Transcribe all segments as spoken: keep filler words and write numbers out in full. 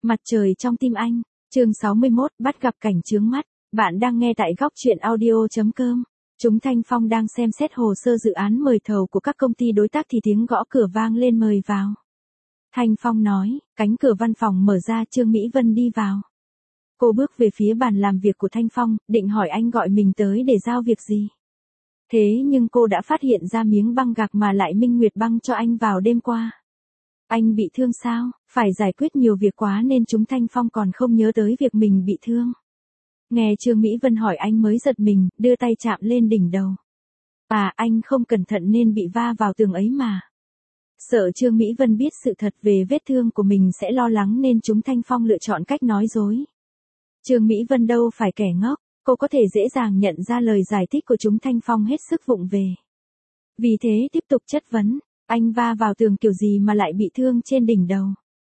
Mặt trời trong tim anh, chương sáu mươi mốt, bắt gặp cảnh chướng mắt. Bạn đang nghe tại góc truyện audio chấm com. Chúng Thanh Phong đang xem xét hồ sơ dự án mời thầu của các công ty đối tác thì tiếng gõ cửa vang lên mời vào. Thanh Phong nói, cánh cửa văn phòng mở ra, Trương Mỹ Vân đi vào. Cô bước về phía bàn làm việc của Thanh Phong, định hỏi anh gọi mình tới để giao việc gì. Thế nhưng cô đã phát hiện ra miếng băng gạc mà lại Minh Nguyệt băng cho anh vào đêm qua. Anh bị thương sao? Phải giải quyết nhiều việc quá nên chúng Thanh Phong còn không nhớ tới việc mình bị thương. Nghe Trương Mỹ Vân hỏi anh mới giật mình, đưa tay chạm lên đỉnh đầu. À, anh không cẩn thận nên bị va vào tường ấy mà. Sợ Trương Mỹ Vân biết sự thật về vết thương của mình sẽ lo lắng nên chúng Thanh Phong lựa chọn cách nói dối. Trương Mỹ Vân đâu phải kẻ ngốc, cô có thể dễ dàng nhận ra lời giải thích của chúng Thanh Phong hết sức vụng về. Vì thế tiếp tục chất vấn, anh va vào tường kiểu gì mà lại bị thương trên đỉnh đầu.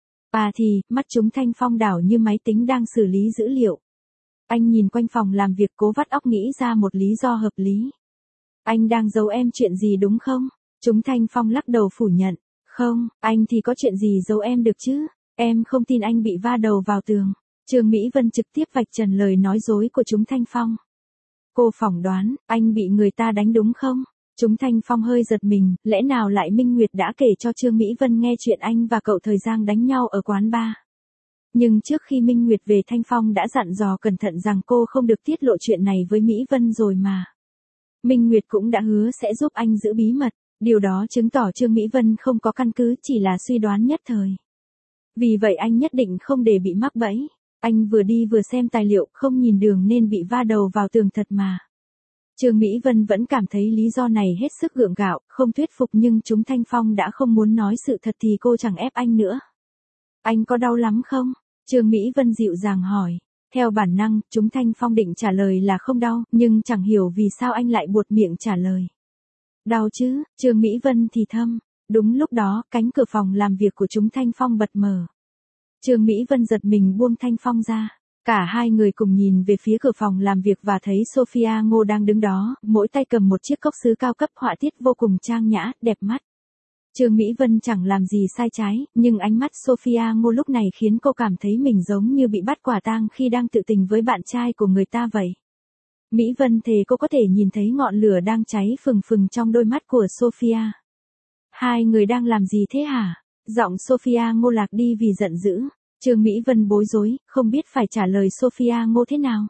À thì, mắt chúng Thanh Phong đảo như máy tính đang xử lý dữ liệu. Anh nhìn quanh phòng làm việc cố vắt óc nghĩ ra một lý do hợp lý. Anh đang giấu em chuyện gì đúng không? Chúng Thanh Phong lắc đầu phủ nhận. Không, anh thì có chuyện gì giấu em được chứ? Em không tin anh bị va đầu vào tường. Trương Mỹ Vân trực tiếp vạch trần lời nói dối của chúng Thanh Phong. Cô phỏng đoán, anh bị người ta đánh đúng không? Chúng Thanh Phong hơi giật mình, lẽ nào lại Minh Nguyệt đã kể cho Trương Mỹ Vân nghe chuyện anh và cậu thời Giang đánh nhau ở quán bar. Nhưng trước khi Minh Nguyệt về Thanh Phong đã dặn dò cẩn thận rằng cô không được tiết lộ chuyện này với Mỹ Vân rồi mà. Minh Nguyệt cũng đã hứa sẽ giúp anh giữ bí mật, điều đó chứng tỏ Trương Mỹ Vân không có căn cứ, chỉ là suy đoán nhất thời. Vì vậy anh nhất định không để bị mắc bẫy. Anh vừa đi vừa xem tài liệu, không nhìn đường nên bị va đầu vào tường thật mà. Trương Mỹ Vân vẫn cảm thấy lý do này hết sức gượng gạo, không thuyết phục nhưng chúng Thanh Phong đã không muốn nói sự thật thì cô chẳng ép anh nữa. Anh có đau lắm không? Trương Mỹ Vân dịu dàng hỏi. Theo bản năng, chúng Thanh Phong định trả lời là không đau, nhưng chẳng hiểu vì sao anh lại buột miệng trả lời. Đau chứ, Trương Mỹ Vân thì thầm. Đúng lúc đó, cánh cửa phòng làm việc của chúng Thanh Phong bật mở. Trương Mỹ Vân giật mình buông Thanh Phong ra. Cả hai người cùng nhìn về phía cửa phòng làm việc và thấy Sophia Ngô đang đứng đó, mỗi tay cầm một chiếc cốc sứ cao cấp họa tiết vô cùng trang nhã, đẹp mắt. Trương Mỹ Vân chẳng làm gì sai trái, nhưng ánh mắt Sophia Ngô lúc này khiến cô cảm thấy mình giống như bị bắt quả tang khi đang tự tình với bạn trai của người ta vậy. Mỹ Vân thề cô có thể nhìn thấy ngọn lửa đang cháy phừng phừng trong đôi mắt của Sophia. Hai người đang làm gì thế hả? Giọng Sophia Ngô lạc đi vì giận dữ. Trương Mỹ Vân bối rối, không biết phải trả lời Sophia Ngô thế nào.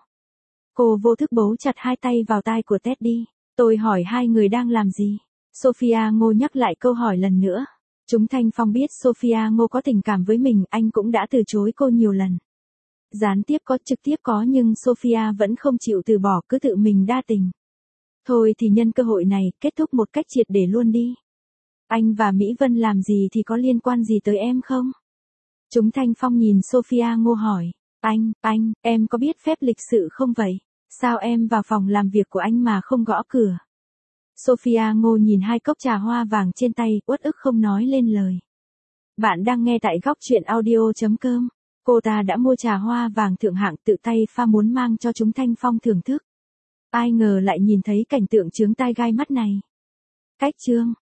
Cô vô thức bấu chặt hai tay vào tai của Teddy. Tôi hỏi hai người đang làm gì? Sophia Ngô nhắc lại câu hỏi lần nữa. Chúng Thanh Phong biết Sophia Ngô có tình cảm với mình, anh cũng đã từ chối cô nhiều lần. Gián tiếp có, trực tiếp có nhưng Sophia vẫn không chịu từ bỏ, cứ tự mình đa tình. Thôi thì nhân cơ hội này, kết thúc một cách triệt để luôn đi. Anh và Mỹ Vân làm gì thì có liên quan gì tới em không? Chúng Thanh Phong nhìn Sophia Ngô hỏi. Anh, anh, em có biết phép lịch sự không vậy? Sao em vào phòng làm việc của anh mà không gõ cửa? Sophia Ngô nhìn hai cốc trà hoa vàng trên tay, uất ức không nói lên lời. Bạn đang nghe tại góc truyện audio chấm com. Cô ta đã mua trà hoa vàng thượng hạng tự tay pha muốn mang cho chúng Thanh Phong thưởng thức. Ai ngờ lại nhìn thấy cảnh tượng chướng tai gai mắt này. Cách chương.